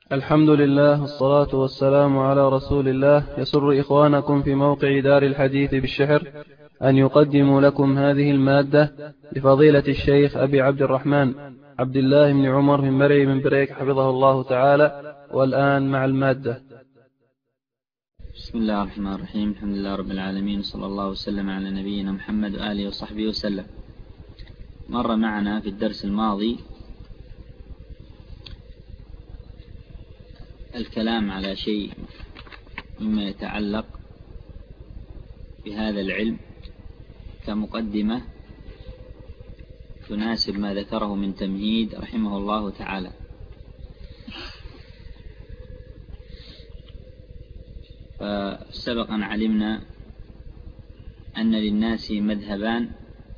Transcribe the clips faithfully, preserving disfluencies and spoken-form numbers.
الحمد لله والصلاة والسلام على رسول الله. يسر إخوانكم في موقع دار الحديث بالشحر أن يقدموا لكم هذه المادة لفضيلة الشيخ أبي عبد الرحمن عبد الله بن عمر بن مري بن بريك حفظه الله تعالى. والآن مع المادة. بسم الله الرحمن الرحيم. الحمد لله رب العالمين، صلى الله وسلم على نبينا محمد وآله وصحبه وسلم. مر معنا في الدرس الماضي الكلام على شيء مما يتعلق بهذا العلم كمقدمة تناسب ما ذكره من تمهيد رحمه الله تعالى. فسبق أن علمنا أن للناس مذهبان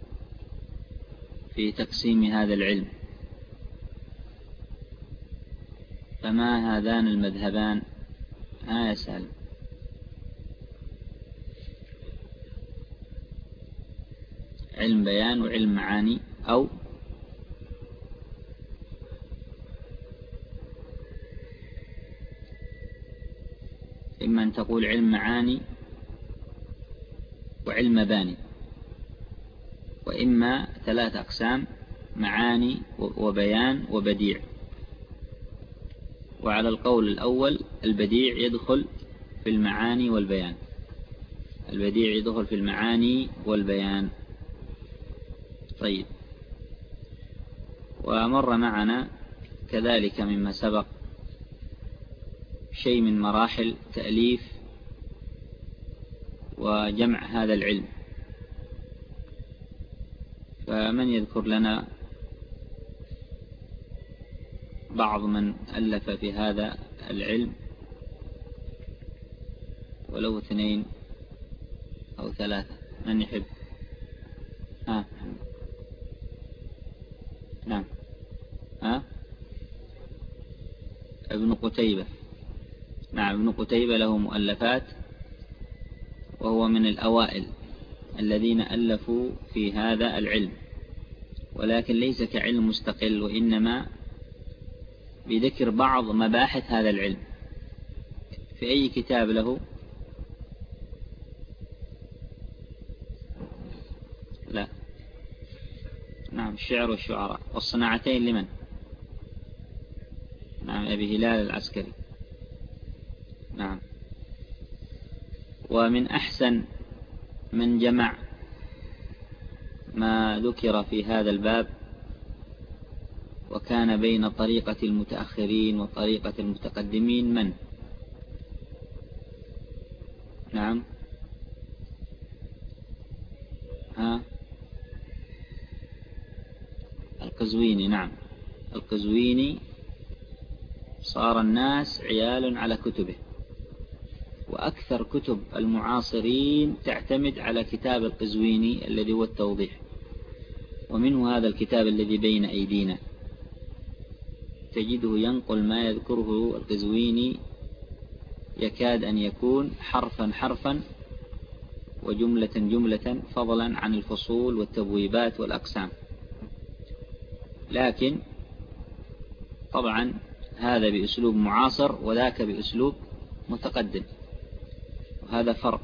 في تقسيم هذا العلم، فما هذان المذهبان؟ ها يسأل. علم بيان وعلم معاني، أو إما أن تقول علم معاني وعلم مباني، وإما ثلاث أقسام: معاني وبيان وبديع. وعلى القول الأول البديع يدخل في المعاني والبيان، البديع يدخل في المعاني والبيان. طيب، ومر معنا كذلك مما سبق شيء من مراحل تأليف وجمع هذا العلم. فمن يذكر لنا بعض من ألف في هذا العلم، ولو اثنين أو ثلاثة؟ من يحب؟ ها نعم ها ابن قتيبة. نعم، ابن قتيبة له مؤلفات، وهو من الأوائل الذين ألفوا في هذا العلم، ولكن ليس كعلم مستقل، وإنما بذكر بعض مباحث هذا العلم. في أي كتاب له؟ لا، نعم، الشعر والشعراء. والصناعتين لمن؟ نعم، أبي هلال العسكري. نعم. ومن أحسن من جمع ما ذكر في هذا الباب وكان بين طريقة المتأخرين وطريقة المتقدمين من؟ نعم ها القزويني. نعم، القزويني صار الناس عيال على كتبه، وأكثر كتب المعاصرين تعتمد على كتاب القزويني الذي هو التوضيح، ومنه هذا الكتاب الذي بين أيدينا، تجده ينقل ما يذكره القزويني يكاد أن يكون حرفا حرفا وجملة جملة، فضلا عن الفصول والتبويبات والأقسام. لكن طبعا هذا بأسلوب معاصر وذاك بأسلوب متقدم، وهذا فرق.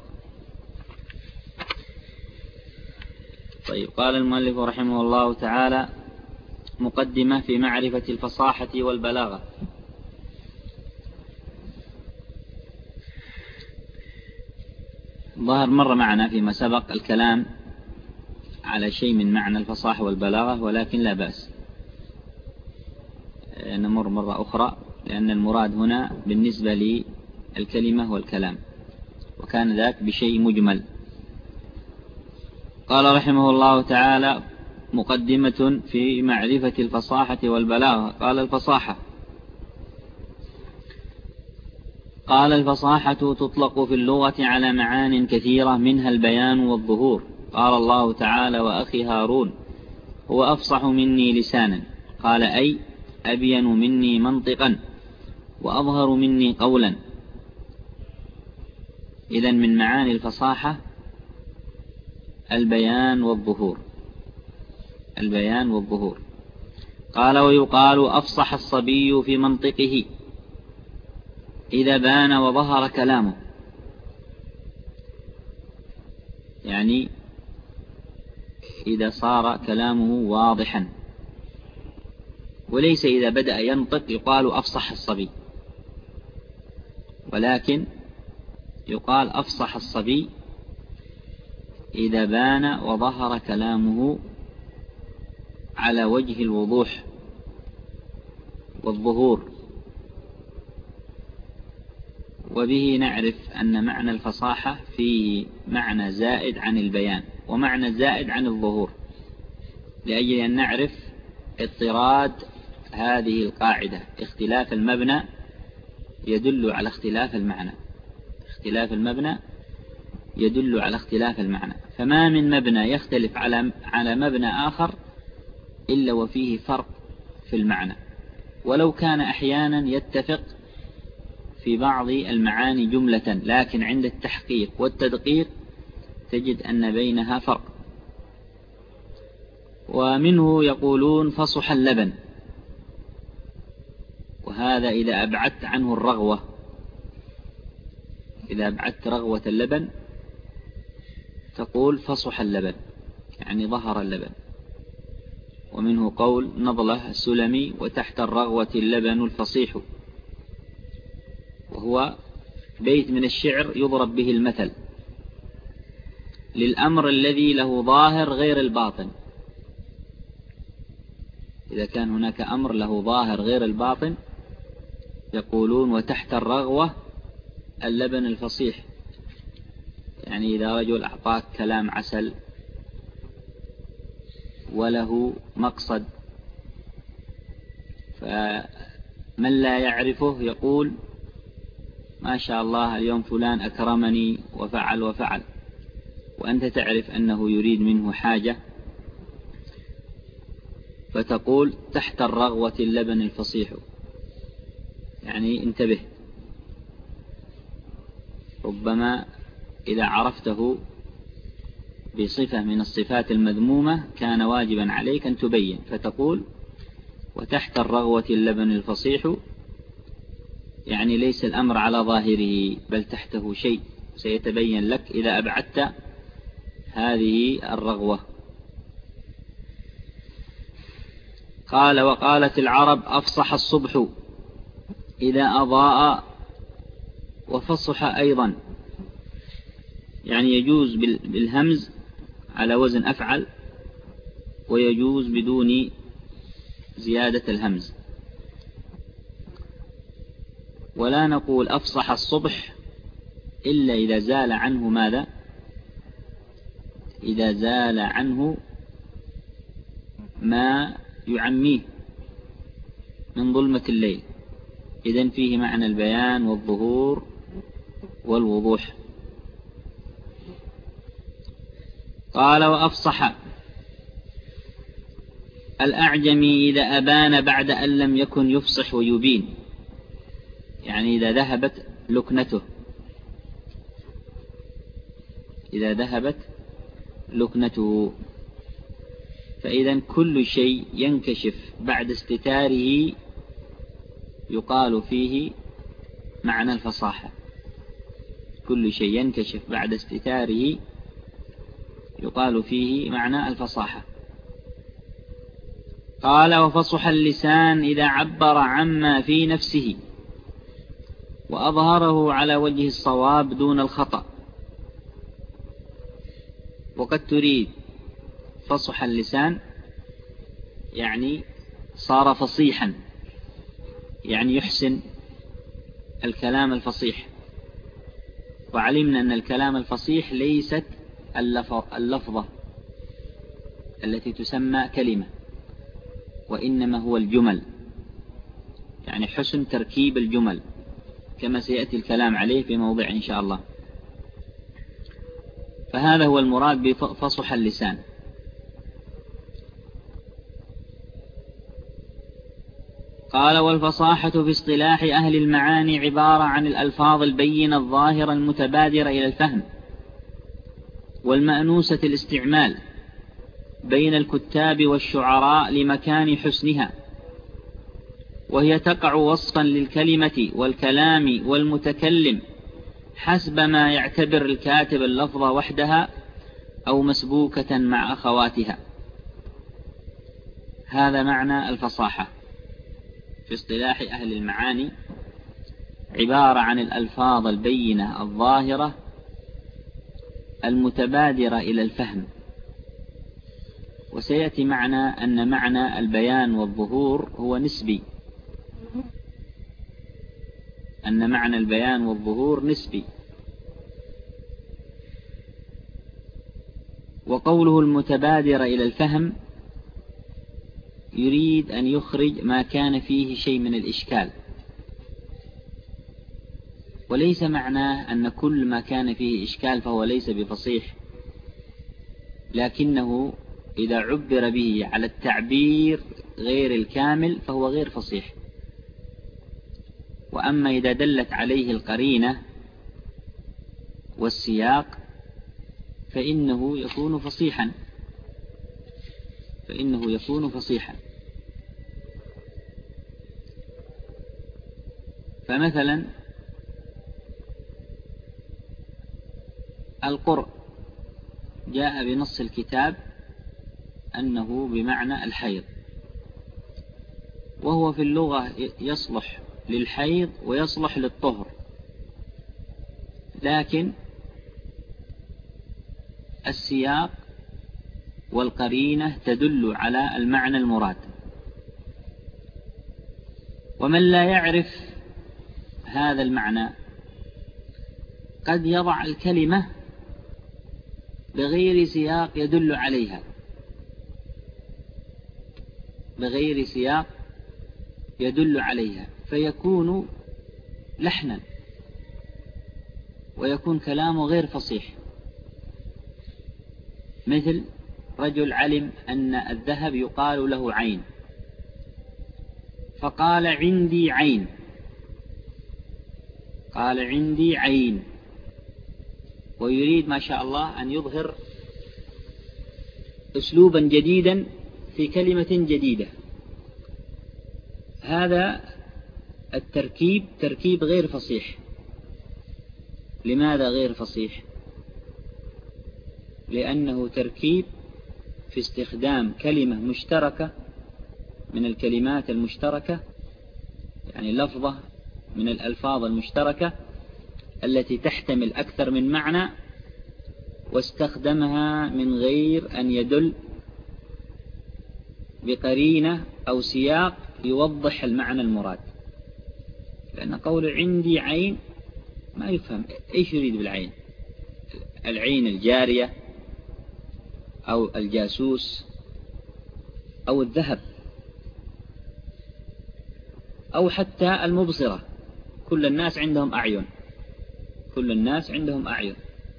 طيب، قال المؤلف رحمه الله تعالى: مقدمة في معرفة الفصاحة والبلاغة. ظهر مر معنا فيما سبق الكلام على شيء من معنى الفصاحة والبلاغة، ولكن لا بأس نمر مرة أخرى، لأن المراد هنا بالنسبة للكلمة والكلام، وكان ذاك بشيء مجمل. قال رحمه الله تعالى: مقدمة في معرفة الفصاحة والبلاغة. قال: الفصاحة قال الفصاحة تطلق في اللغة على معان كثيرة، منها البيان والظهور. قال الله تعالى: وأخي هارون هو أفصح مني لسانا. قال: أي أبين مني منطقا وأظهر مني قولا. إذن من معاني الفصاحة البيان والظهور، البيان والظهور. قال: ويقال أفصح الصبي في منطقه، إذا بان وظهر كلامه، يعني إذا صار كلامه واضحا، وليس إذا بدأ ينطق يقال أفصح الصبي، ولكن يقال أفصح الصبي إذا بان وظهر كلامه على وجه الوضوح والظهور. وبه نعرف أن معنى الفصاحة فيه معنى زائد عن البيان ومعنى زائد عن الظهور، لأجل أن نعرف اضطراد هذه القاعدة: اختلاف المبنى يدل على اختلاف المعنى، اختلاف المبنى يدل على اختلاف المعنى. فما من مبنى يختلف على على مبنى آخر إلا وفيه فرق في المعنى، ولو كان أحيانا يتفق في بعض المعاني جملة، لكن عند التحقيق والتدقيق تجد أن بينها فرق. ومنه يقولون فصح اللبن، وهذا إذا أبعدت عنه الرغوة، إذا أبعدت رغوة اللبن تقول فصح اللبن، يعني ظهر اللبن. ومنه قول نضلة السلمي: وتحت الرغوة اللبن الفصيح، وهو بيت من الشعر يضرب به المثل للأمر الذي له ظاهر غير الباطن. إذا كان هناك أمر له ظاهر غير الباطن يقولون وتحت الرغوة اللبن الفصيح، يعني إذا رجل أعطاك كلام عسل وله مقصد، فمن لا يعرفه يقول ما شاء الله اليوم فلان أكرمني وفعل وفعل، وأنت تعرف أنه يريد منه حاجة، فتقول تحت الرغوة اللبن الفصيح، يعني انتبه. ربما إذا عرفته بصفة من الصفات المذمومة كان واجبا عليك أن تبين، فتقول وتحت الرغوة اللبن الفصيح، يعني ليس الأمر على ظاهره بل تحته شيء سيتبين لك إذا أبعدت هذه الرغوة. قال: وقالت العرب أفصح الصبح إذا أضاء، وفصح أيضا، يعني يجوز بالهمز على وزن أفعل، ويجوز بدون زيادة الهمز. ولا نقول أفصح الصبح إلا إذا زال عنه ماذا؟ إذا زال عنه ما يعميه من ظلمة الليل، إذن فيه معنى البيان والظهور والوضوح. قال: وأفصح الأعجمي إذا أبان بعد أن لم يكن يفصح ويبين، يعني إذا ذهبت لكنته، إذا ذهبت لكنته. فإذا كل شيء ينكشف بعد استتاره يقال فيه معنى الفصاحة، كل شيء ينكشف بعد استتاره يقال فيه معنى الفصاحة. قال: وفصح اللسان إذا عبر عما في نفسه وأظهره على وجه الصواب دون الخطأ. وقد تريد فصح اللسان يعني صار فصيحا، يعني يحسن الكلام الفصيح. وعلمنا أن الكلام الفصيح ليست اللفظة التي تسمى كلمة، وإنما هو الجمل، يعني حسن تركيب الجمل، كما سيأتي الكلام عليه في موضع إن شاء الله. فهذا هو المراد بفصح اللسان. قال: والفصاحة في اصطلاح أهل المعاني عبارة عن الألفاظ البينة الظاهرة المتبادرة إلى الفهم والمأنوسة الاستعمال بين الكتاب والشعراء لمكان حسنها وهي تقع وصفا للكلمة والكلام والمتكلم حسب ما يعتبر الكاتب اللفظ وحدها أو مسبوكة مع أخواتها. هذا معنى الفصاحة في اصطلاح أهل المعاني، عبارة عن الألفاظ البينة الظاهرة المتبادرة إلى الفهم. وسيأتي معنا أن معنى البيان والظهور هو نسبي، أن معنى البيان والظهور نسبي. وقوله المتبادرة إلى الفهم يريد أن يخرج ما كان فيه شيء من الإشكال، وليس معناه أن كل ما كان فيه إشكال فهو ليس بفصيح، لكنه إذا عبر به على التعبير غير الكامل فهو غير فصيح. وأما إذا دلت عليه القرينة والسياق فإنه يكون فصيحا فإنه يكون فصيحا فمثلا القرء جاء بنص الكتاب أنه بمعنى الحيض، وهو في اللغة يصلح للحيض ويصلح للطهر، لكن السياق والقرينة تدل على المعنى المراد. ومن لا يعرف هذا المعنى قد يضع الكلمة بغير سياق يدل عليها، بغير سياق يدل عليها فيكون لحنا ويكون كلامه غير فصيح. مثل رجل علم أن الذهب يقال له عين فقال عندي عين، قال عندي عين، ويريد ما شاء الله أن يظهر أسلوبا جديدا في كلمة جديدة. هذا التركيب تركيب غير فصيح. لماذا غير فصيح؟ لأنه تركيب في استخدام كلمة مشتركة من الكلمات المشتركة، يعني لفظة من الألفاظ المشتركة التي تحتمل أكثر من معنى، واستخدمها من غير أن يدل بقرينة أو سياق يوضح المعنى المراد. لأن قول عندي عين ما يفهم إيش يريد بالعين، العين الجارية أو الجاسوس أو الذهب أو حتى المبصرة. كل الناس عندهم أعين، كل الناس عندهم أعين،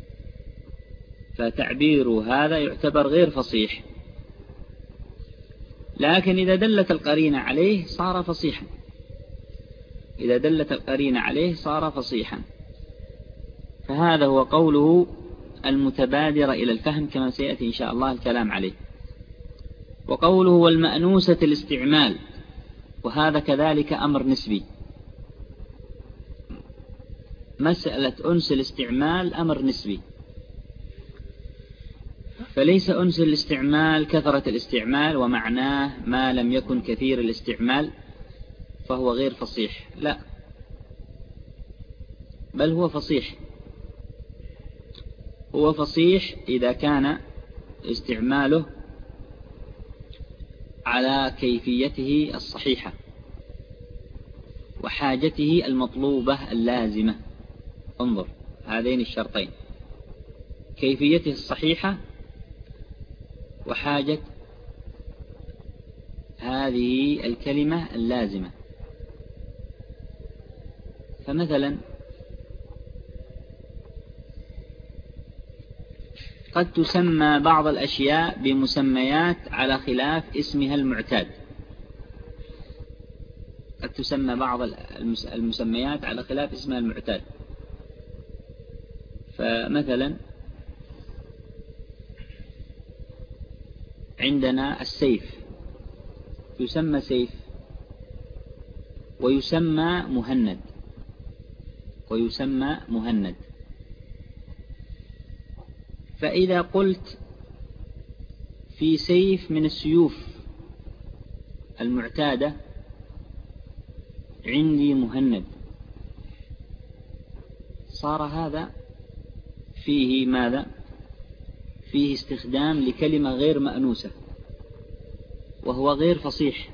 فتعبير هذا يعتبر غير فصيح. لكن إذا دلت القرينة عليه صار فصيحا، إذا دلت القرينة عليه صار فصيحا. فهذا هو قوله المتبادرة إلى الفهم كما سيأتي إن شاء الله الكلام عليه. وقوله والمأنوسة الاستعمال، وهذا كذلك أمر نسبي. مسألة أنس الاستعمال أمر نسبي، فليس أنس الاستعمال كثرة الاستعمال ومعناه ما لم يكن كثير الاستعمال فهو غير فصيح، لا، بل هو فصيح. هو فصيح إذا كان استعماله على كيفيته الصحيحة وحاجته المطلوبة اللازمة. انظر هذين الشرطين، كيفيته الصحيحة وحاجة هذه الكلمة اللازمة. فمثلا قد تسمى بعض الأشياء بمسميات على خلاف اسمها المعتاد، قد تسمى بعض المسميات على خلاف اسمها المعتاد. فمثلا عندنا السيف يسمى سيف ويسمى مهند ويسمى مهند. فإذا قلت في سيف من السيوف المعتادة عندي مهند، صار هذا فيه ماذا؟ فيه استخدام لكلمة غير مأنوسة، وهو غير فصيح.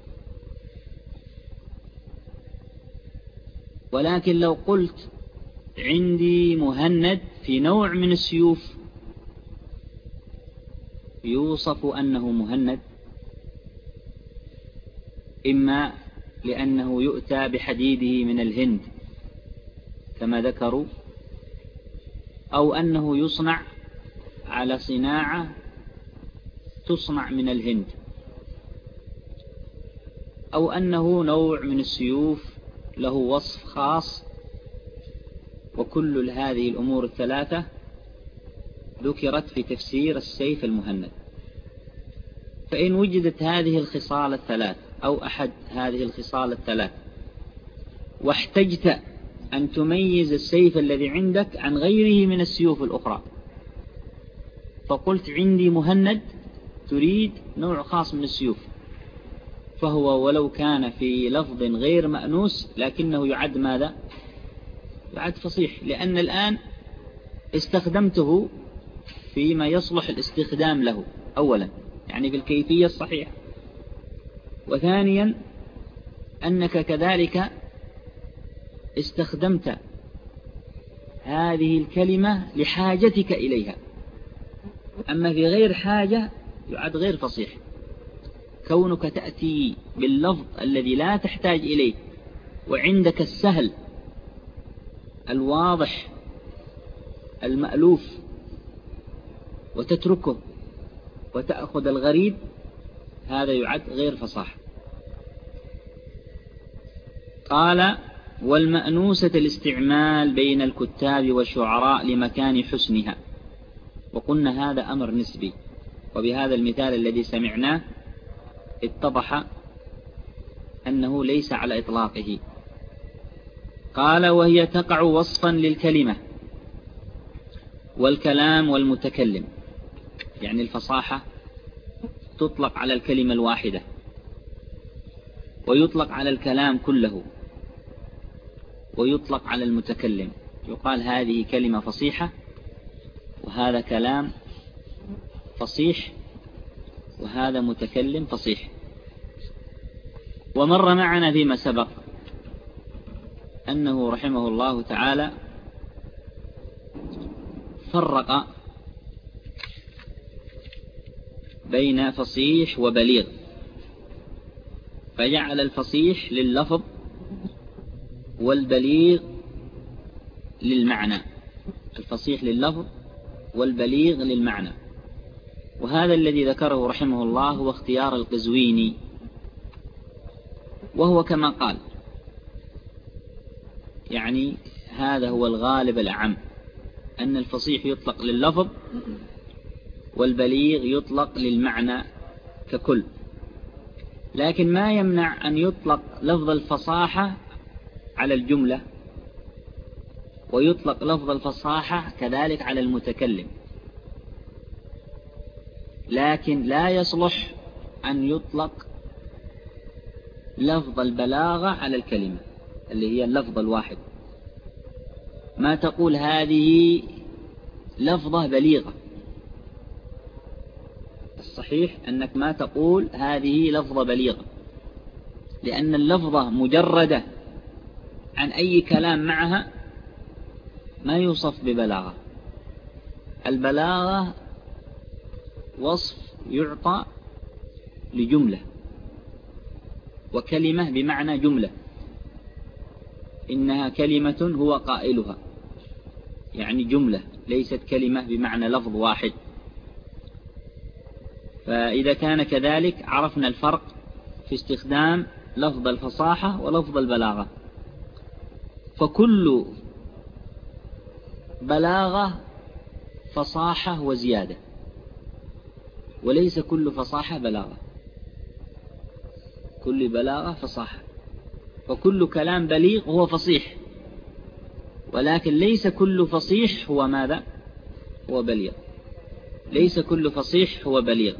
ولكن لو قلت عندي مهند في نوع من السيوف يوصف أنه مهند، إما لأنه يؤتى بحديده من الهند كما ذكروا، أو أنه يصنع على صناعة تصنع من الهند، أو أنه نوع من السيوف له وصف خاص. وكل هذه الأمور الثلاثة ذكرت في تفسير السيف المهند. فإن وجدت هذه الخصال الثلاث أو أحد هذه الخصال الثلاث واحتجت أن تميز السيف الذي عندك عن غيره من السيوف الأخرى، فقلت عندي مهند، تريد نوع خاص من السيوف، فهو ولو كان في لفظ غير مأنوس لكنه يعد ماذا؟ يعد فصيح، لأن الآن استخدمته فيما يصلح الاستخدام له أولا، يعني بالكيفية الصحيحة، وثانيا أنك كذلك استخدمت هذه الكلمة لحاجتك إليها. أما في غير حاجة يعد غير فصيح. كونك تأتي باللفظ الذي لا تحتاج إليه وعندك السهل الواضح المألوف وتتركه وتأخذ الغريب، هذا يعد غير فصاح. قال والمأنوسة الاستعمال بين الكتاب والشعراء لمكان حسنها. وقلنا هذا أمر نسبي، وبهذا المثال الذي سمعناه اتضح أنه ليس على إطلاقه. قال وهي تقع وصفا للكلمة والكلام والمتكلم، يعني الفصاحة تطلق على الكلمة الواحدة ويطلق على الكلام كله ويطلق على المتكلم، يقال هذه كلمة فصيحة وهذا كلام فصيح وهذا متكلم فصيح. ومر معنا فيما سبق أنه رحمه الله تعالى فرق بين فصيح وبليغ، فجعل الفصيح لللفظ والبليغ للمعنى، الفصيح لللفظ والبليغ للمعنى. وهذا الذي ذكره رحمه الله هو اختيار القزويني، وهو كما قال، يعني هذا هو الغالب الأعم، أن الفصيح يطلق لللفظ والبليغ يطلق للمعنى ككل. لكن ما يمنع أن يطلق لفظ الفصاحة على الجملة ويطلق لفظ الفصاحة كذلك على المتكلم، لكن لا يصلح أن يطلق لفظ البلاغة على الكلمة اللي هي اللفظ الواحد. ما تقول هذه لفظة بليغة، الصحيح أنك ما تقول هذه لفظة بليغة، لأن اللفظة مجردة عن أي كلام معها ما يوصف ببلاغة. البلاغة وصف يعطى لجملة، وكلمة بمعنى جملة، إنها كلمة هو قائلها، يعني جملة ليست كلمة بمعنى لفظ واحد. فإذا كان كذلك عرفنا الفرق في استخدام لفظ الفصاحة ولفظ البلاغة. فكل بلاغة فصاحة وزيادة، وليس كل فصاحة بلاغة، كل بلاغة فصاحة. وكل كلام بليغ هو فصيح، ولكن ليس كل فصيح هو ماذا؟ هو بليغ. ليس كل فصيح هو بليغ.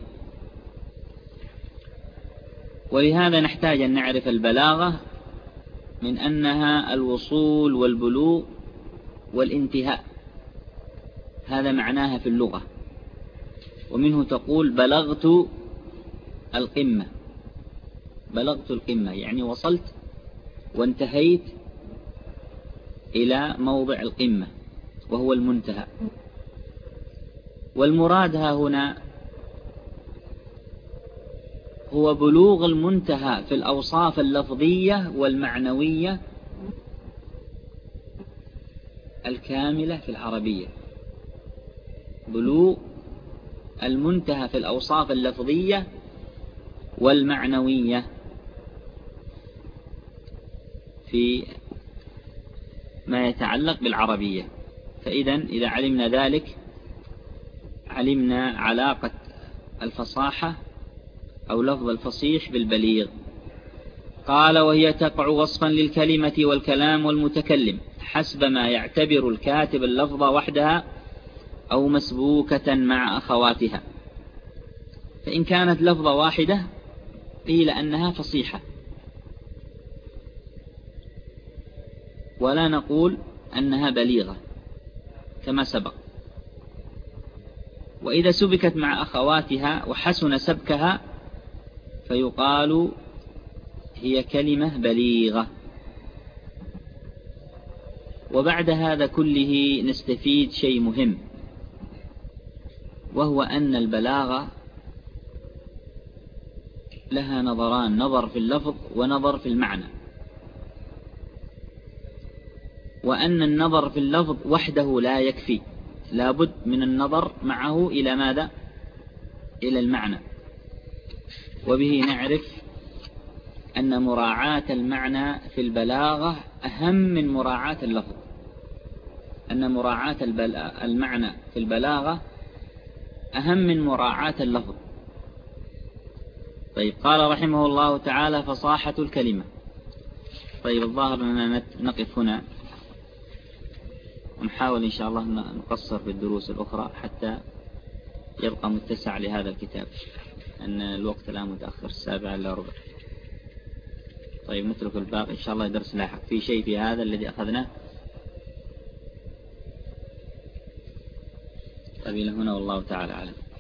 ولهذا نحتاج أن نعرف البلاغة من أنها الوصول والبلوغ والانتهاء، هذا معناها في اللغة. ومنه تقول بلغت القمة، بلغت القمة يعني وصلت وانتهيت إلى موضع القمة وهو المنتهى. والمراد ها هنا هو بلوغ المنتهى في الأوصاف اللفظية والمعنوية الكاملة في العربية. بلوغ المنتهى في الأوصاف اللفظية والمعنوية في ما يتعلق بالعربية. فإذا إذا علمنا ذلك علمنا علاقة الفصاحة أو لفظ الفصيح بالبليغ. قال وهي تقع وصفا للكلمة والكلام والمتكلم حسب ما يعتبر الكاتب اللفظ وحدها أو مسبوكة مع أخواتها. فإن كانت لفظة واحدة قيل أنها فصيحة، ولا نقول أنها بليغة كما سبق. وإذا سبكت مع أخواتها وحسن سبكها فيقال هي كلمة بليغة. وبعد هذا كله نستفيد شيء مهم، وهو أن البلاغة لها نظران، نظر في اللفظ ونظر في المعنى، وأن النظر في اللفظ وحده لا يكفي، لابد من النظر معه إلى ماذا؟ إلى المعنى. وبه نعرف أن مراعاة المعنى في البلاغة أهم من مراعاة اللفظ، أن مراعاة المعنى في البلاغة أهم من مراعاة اللفظ. طيب، قال رحمه الله تعالى فصاحة الكلمة. طيب، الظاهر أننا نقف هنا ونحاول إن شاء الله نقصر في الدروس الأخرى حتى يبقى متسع لهذا الكتاب، أن الوقت الآن متأخر، السابعة إلا ربع. طيب، نترك الباقي إن شاء الله درس لاحق. في شيء في هذا الذي أخذناه؟ طيب، إلى هنا والله تعالى أعلم.